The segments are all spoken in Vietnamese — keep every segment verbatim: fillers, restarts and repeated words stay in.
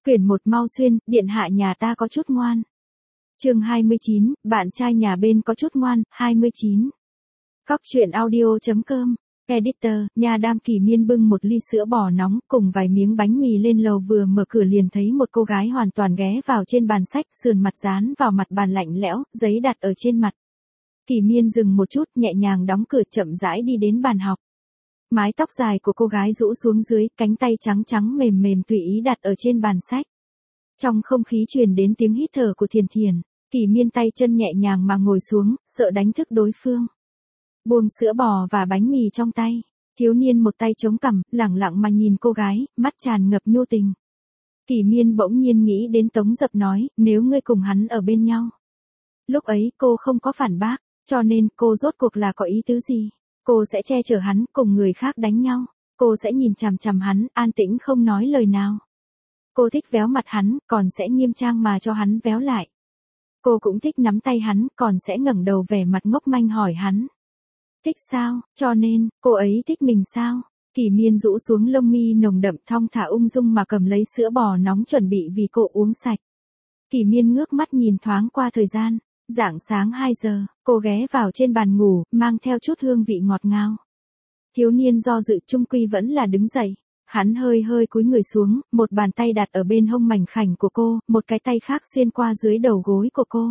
Quyển một mau xuyên, điện hạ nhà ta có chút ngoan. Chương hai mươi chín, bạn trai nhà bên có chút ngoan, hai mươi chín. Cóc truyện audio chấm com. Editor, nhà Đam Kỳ Miên bưng một ly sữa bò nóng cùng vài miếng bánh mì lên lầu, vừa mở cửa liền thấy một cô gái hoàn toàn ghé vào trên bàn sách, sườn mặt dán vào mặt bàn lạnh lẽo, giấy đặt ở trên mặt. Kỳ Miên dừng một chút, nhẹ nhàng đóng cửa, chậm rãi đi đến bàn học. Mái tóc dài của cô gái rũ xuống dưới, cánh tay trắng trắng mềm mềm tùy ý đặt ở trên bàn sách. Trong không khí truyền đến tiếng hít thở của Thiền Thiền. Kỳ Miên tay chân nhẹ nhàng mà ngồi xuống, sợ đánh thức đối phương. Buông sữa bò và bánh mì trong tay, thiếu niên một tay chống cằm, lẳng lặng mà nhìn cô gái, mắt tràn ngập nhu tình. Kỳ Miên bỗng nhiên nghĩ đến Tống Dập nói, nếu ngươi cùng hắn ở bên nhau. Lúc ấy cô không có phản bác, cho nên cô rốt cuộc là có ý tứ gì? Cô sẽ che chở hắn, cùng người khác đánh nhau. Cô sẽ nhìn chằm chằm hắn, an tĩnh không nói lời nào. Cô thích véo mặt hắn, còn sẽ nghiêm trang mà cho hắn véo lại. Cô cũng thích nắm tay hắn, còn sẽ ngẩng đầu vẻ mặt ngốc manh hỏi hắn. Thích sao, cho nên, cô ấy thích mình sao? Kỳ Miên rũ xuống lông mi nồng đậm, thong thả ung dung mà cầm lấy sữa bò nóng chuẩn bị vì cô uống sạch. Kỳ Miên ngước mắt nhìn thoáng qua thời gian. Rạng sáng hai giờ, cô ghé vào trên bàn ngủ, mang theo chút hương vị ngọt ngào. Thiếu niên do dự chung quy vẫn là đứng dậy. Hắn hơi hơi cúi người xuống, một bàn tay đặt ở bên hông mảnh khảnh của cô, một cái tay khác xuyên qua dưới đầu gối của cô.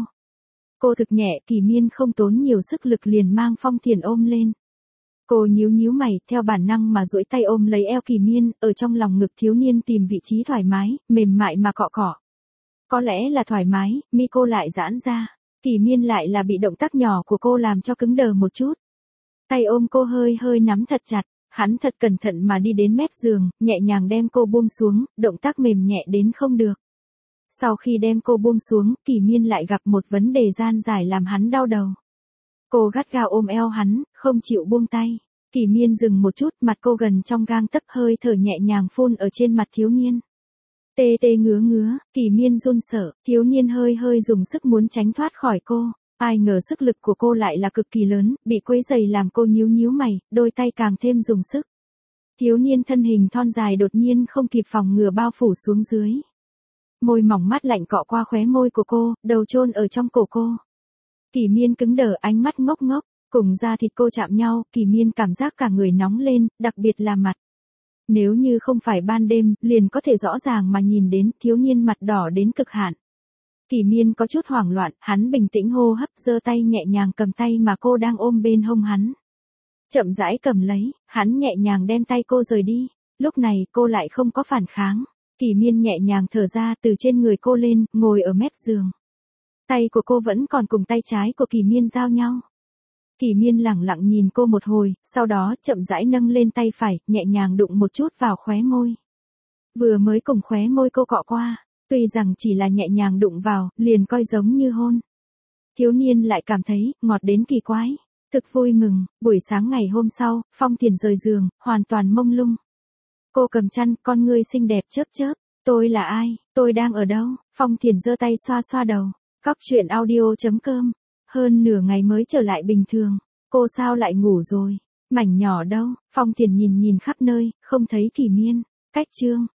Cô thực nhẹ, Kỳ Miên không tốn nhiều sức lực liền mang Phong Thiền ôm lên. Cô nhíu nhíu mày, theo bản năng mà duỗi tay ôm lấy eo Kỳ Miên, ở trong lòng ngực thiếu niên tìm vị trí thoải mái, mềm mại mà cọ cọ. Có lẽ là thoải mái, mi cô lại giãn ra. Kỳ Miên lại là bị động tác nhỏ của cô làm cho cứng đờ một chút. Tay ôm cô hơi hơi nắm thật chặt, hắn thật cẩn thận mà đi đến mép giường, nhẹ nhàng đem cô buông xuống, động tác mềm nhẹ đến không được. Sau khi đem cô buông xuống, Kỳ Miên lại gặp một vấn đề nan giải làm hắn đau đầu. Cô gắt gao ôm eo hắn, không chịu buông tay. Kỳ Miên dừng một chút, mặt cô gần trong gang tấc, hơi thở nhẹ nhàng phun ở trên mặt thiếu niên. Tê tê ngứa ngứa, Kỳ Miên run sợ, thiếu niên hơi hơi dùng sức muốn tránh thoát khỏi cô. Ai ngờ sức lực của cô lại là cực kỳ lớn, bị quấy dày làm cô nhíu nhíu mày, đôi tay càng thêm dùng sức. Thiếu niên thân hình thon dài đột nhiên không kịp phòng ngừa bao phủ xuống dưới. Môi mỏng mát lạnh cọ qua khóe môi của cô, đầu chôn ở trong cổ cô. Kỳ Miên cứng đờ, ánh mắt ngốc ngốc, cùng da thịt cô chạm nhau, Kỳ Miên cảm giác cả người nóng lên, đặc biệt là mặt. Nếu như không phải ban đêm, liền có thể rõ ràng mà nhìn đến thiếu niên mặt đỏ đến cực hạn. Kỳ Miên có chút hoảng loạn, hắn bình tĩnh hô hấp, giơ tay nhẹ nhàng cầm tay mà cô đang ôm bên hông hắn. Chậm rãi cầm lấy, hắn nhẹ nhàng đem tay cô rời đi, lúc này cô lại không có phản kháng. Kỳ Miên nhẹ nhàng thở ra, từ trên người cô lên, ngồi ở mép giường. Tay của cô vẫn còn cùng tay trái của Kỳ Miên giao nhau. Kỳ Miên lẳng lặng nhìn cô một hồi, sau đó chậm rãi nâng lên tay phải, nhẹ nhàng đụng một chút vào khóe môi. Vừa mới cùng khóe môi cô cọ qua, tuy rằng chỉ là nhẹ nhàng đụng vào, liền coi giống như hôn. Thiếu niên lại cảm thấy, ngọt đến kỳ quái. Thực vui mừng, buổi sáng ngày hôm sau, Phong Thiền rời giường, hoàn toàn mông lung. Cô cầm chăn, con ngươi xinh đẹp chớp chớp. Tôi là ai, tôi đang ở đâu? Phong Thiền giơ tay xoa xoa đầu. Cóc truyện audio chấm com. Hơn nửa ngày mới trở lại bình thường. Cô sao lại ngủ rồi? Mảnh nhỏ đâu? Phong Thiền nhìn nhìn khắp nơi, không thấy Kỳ Miên. Cách chương.